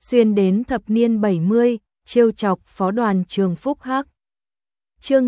xuyên đến thập niên 70, trêu chọc phó đoàn trường Phúc Hắc. Chương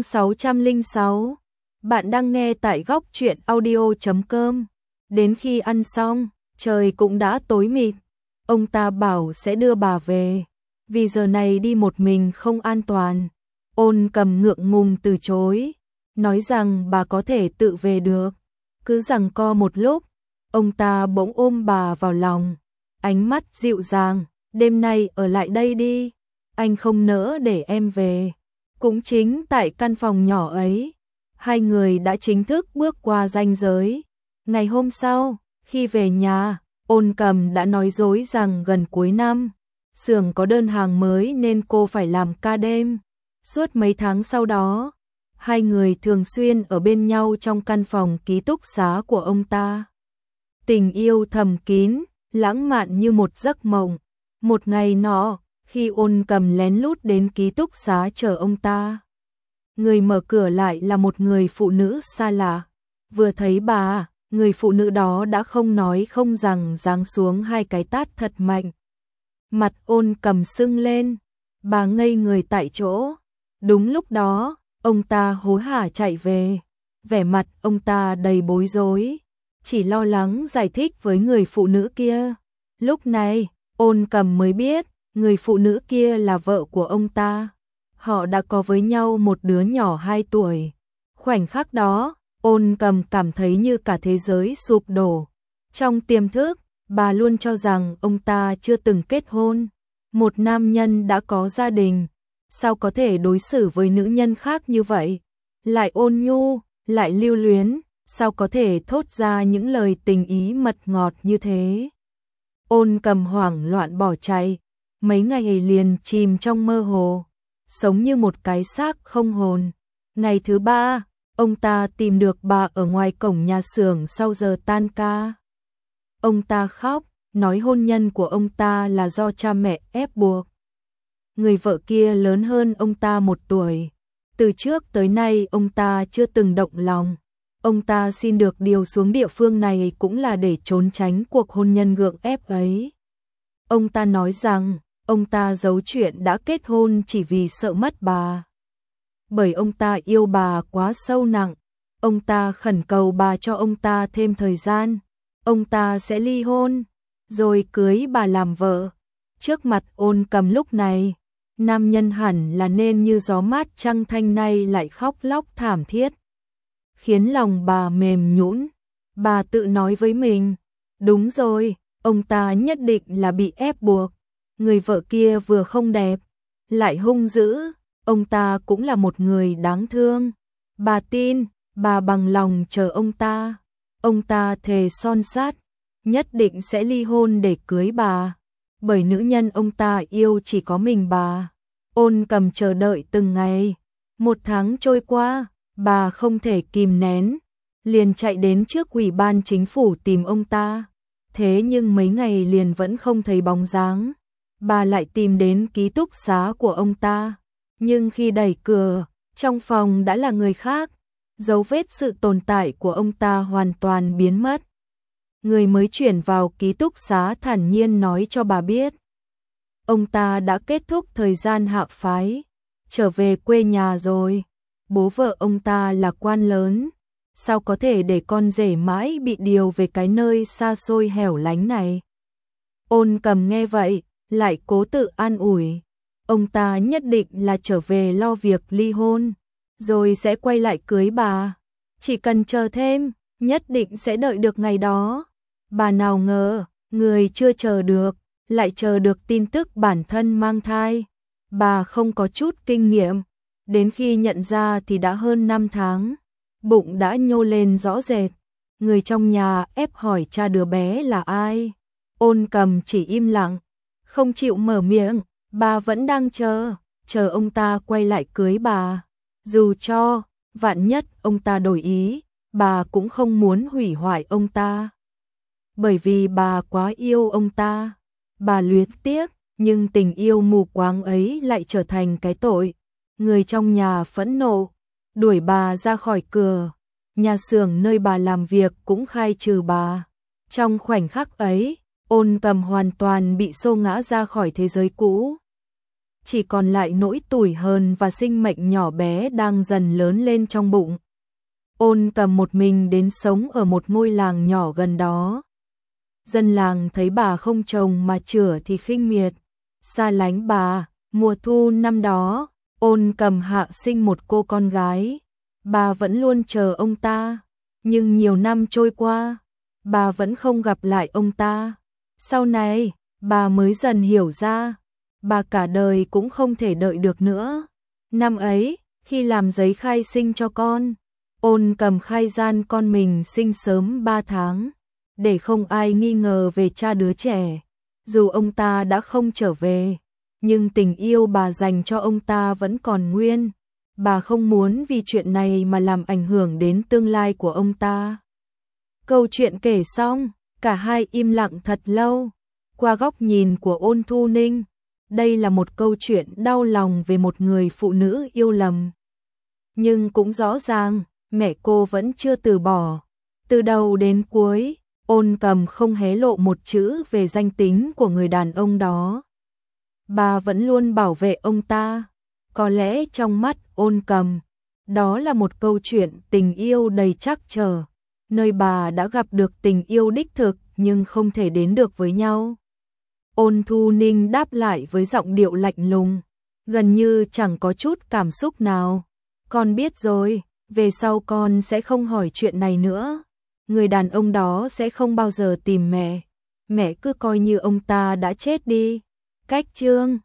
606. Bạn đang nghe tại góc truyện audio.com. Đến khi ăn xong, trời cũng đã tối mịt. Ông ta bảo sẽ đưa bà về, vì giờ này đi một mình không an toàn. Ôn Cầm ngượng ngùng từ chối, nói rằng bà có thể tự về được. Cứ giằng co một lúc, ông ta bỗng ôm bà vào lòng, ánh mắt dịu dàng, đêm nay ở lại đây đi, anh không nỡ để em về. Cũng chính tại căn phòng nhỏ ấy, hai người đã chính thức bước qua ranh giới. Ngày hôm sau, khi về nhà, Ôn Cầm đã nói dối rằng gần cuối năm, xưởng có đơn hàng mới nên cô phải làm ca đêm. Suốt mấy tháng sau đó, hai người thường xuyên ở bên nhau trong căn phòng ký túc xá của ông ta. Tình yêu thầm kín, lãng mạn như một giấc mộng. Một ngày nọ, khi Ôn Cầm lén lút đến ký túc xá chờ ông ta, người mở cửa lại là một người phụ nữ xa lạ. Vừa thấy bà, người phụ nữ đó đã không nói không rằng giáng xuống hai cái tát thật mạnh. Mặt Ôn Cầm sưng lên, bà ngây người tại chỗ. Đúng lúc đó, ông ta hối hả chạy về, vẻ mặt ông ta đầy bối rối, chỉ lo lắng giải thích với người phụ nữ kia. Lúc này, Ôn Cầm mới biết, người phụ nữ kia là vợ của ông ta. Họ đã có với nhau một đứa nhỏ 2 tuổi. Khoảnh khắc đó, Ôn Cầm cảm thấy như cả thế giới sụp đổ. Trong tiềm thức, bà luôn cho rằng ông ta chưa từng kết hôn. Một nam nhân đã có gia đình, sao có thể đối xử với nữ nhân khác như vậy? Lại ôn nhu, lại lưu luyến, sao có thể thốt ra những lời tình ý mật ngọt như thế? Ôn Cầm hoảng loạn bỏ chạy, mấy ngày liền chìm trong mơ hồ, sống như một cái xác không hồn. Ngày thứ 3, ông ta tìm được bà ở ngoài cổng nhà xưởng sau giờ tan ca. Ông ta khóc, nói hôn nhân của ông ta là do cha mẹ ép buộc. Người vợ kia lớn hơn ông ta 1 tuổi. Từ trước tới nay ông ta chưa từng động lòng. Ông ta xin được điều xuống địa phương này cũng là để trốn tránh cuộc hôn nhân gượng ép ấy. Ông ta nói rằng, ông ta giấu chuyện đã kết hôn chỉ vì sợ mất bà. Bởi ông ta yêu bà quá sâu nặng, ông ta khẩn cầu bà cho ông ta thêm thời gian. Ông ta sẽ ly hôn, rồi cưới bà làm vợ. Trước mặt Ôn Cầm lúc này, nam nhân hẳn là nên như gió mát trăng thanh nay lại khóc lóc thảm thiết, khiến lòng bà mềm nhũn. Bà tự nói với mình, đúng rồi, ông ta nhất định là bị ép buộc. Người vợ kia vừa không đẹp, lại hung dữ, ông ta cũng là một người đáng thương. Bà tin, bà bằng lòng chờ ông ta. Ông ta thề son sắt, nhất định sẽ ly hôn để cưới bà, bởi nữ nhân ông ta yêu chỉ có mình bà. Ôn Cầm chờ đợi từng ngày. 1 tháng trôi qua, bà không thể kìm nén, liền chạy đến trước ủy ban chính phủ tìm ông ta. Thế nhưng mấy ngày liền vẫn không thấy bóng dáng. Bà lại tìm đến ký túc xá của ông ta, nhưng khi đẩy cửa, trong phòng đã là người khác. Dấu vết sự tồn tại của ông ta hoàn toàn biến mất. Người mới chuyển vào ký túc xá thản nhiên nói cho bà biết, ông ta đã kết thúc thời gian hạ phái, trở về quê nhà rồi. Bố vợ ông ta là quan lớn, sao có thể để con rể mãi bị điều về cái nơi xa xôi hẻo lánh này? Ôn Cầm nghe vậy, lại cố tự an ủi, ông ta nhất định là trở về lo việc ly hôn, rồi sẽ quay lại cưới bà. Chỉ cần chờ thêm, nhất định sẽ đợi được ngày đó. Bà nào ngờ, người chưa chờ được, lại chờ được tin tức bản thân mang thai. Bà không có chút kinh nghiệm, đến khi nhận ra thì đã hơn 5 tháng, bụng đã nhô lên rõ rệt. Người trong nhà ép hỏi cha đứa bé là ai. Ôn Cầm chỉ im lặng, không chịu mở miệng. Bà vẫn đang chờ ông ta quay lại cưới bà. Dù cho, vạn nhất ông ta đổi ý, bà cũng không muốn hủy hoại ông ta. Bởi vì bà quá yêu ông ta. Bà luyến tiếc, nhưng tình yêu mù quáng ấy lại trở thành cái tội. Người trong nhà phẫn nộ, đuổi bà ra khỏi cửa. Nhà xưởng nơi bà làm việc cũng khai trừ bà. Trong khoảnh khắc ấy, Ôn Cầm hoàn toàn bị xô ngã ra khỏi thế giới cũ. Chỉ còn lại nỗi tủi hờn và sinh mệnh nhỏ bé đang dần lớn lên trong bụng. Ôn Cầm một mình đến sống ở một ngôi làng nhỏ gần đó. Dân làng thấy bà không chồng mà chửa thì khinh miệt, xa lánh bà. Mùa thu năm đó, Ôn Cầm hạ sinh một cô con gái. Bà vẫn luôn chờ ông ta, nhưng nhiều năm trôi qua, bà vẫn không gặp lại ông ta. Sau này, bà mới dần hiểu ra, bà cả đời cũng không thể đợi được nữa. Năm ấy, khi làm giấy khai sinh cho con, Ôn Cầm khai gian con mình sinh sớm 3 tháng, để không ai nghi ngờ về cha đứa trẻ. Dù ông ta đã không trở về, nhưng tình yêu bà dành cho ông ta vẫn còn nguyên. Bà không muốn vì chuyện này mà làm ảnh hưởng đến tương lai của ông ta. Câu chuyện kể xong, cả hai im lặng thật lâu. Qua góc nhìn của Ôn Thu Ninh, đây là một câu chuyện đau lòng về một người phụ nữ yêu lầm. Nhưng cũng rõ ràng, mẹ cô vẫn chưa từ bỏ. Từ đầu đến cuối, Ôn Cầm không hé lộ một chữ về danh tính của người đàn ông đó. Bà vẫn luôn bảo vệ ông ta. Có lẽ trong mắt Ôn Cầm, đó là một câu chuyện tình yêu đầy trắc trở, nơi bà đã gặp được tình yêu đích thực nhưng không thể đến được với nhau. Ôn Thu Ninh đáp lại với giọng điệu lạnh lùng, gần như chẳng có chút cảm xúc nào. Con biết rồi, về sau con sẽ không hỏi chuyện này nữa. Người đàn ông đó sẽ không bao giờ tìm mẹ. Mẹ cứ coi như ông ta đã chết đi. Cách chương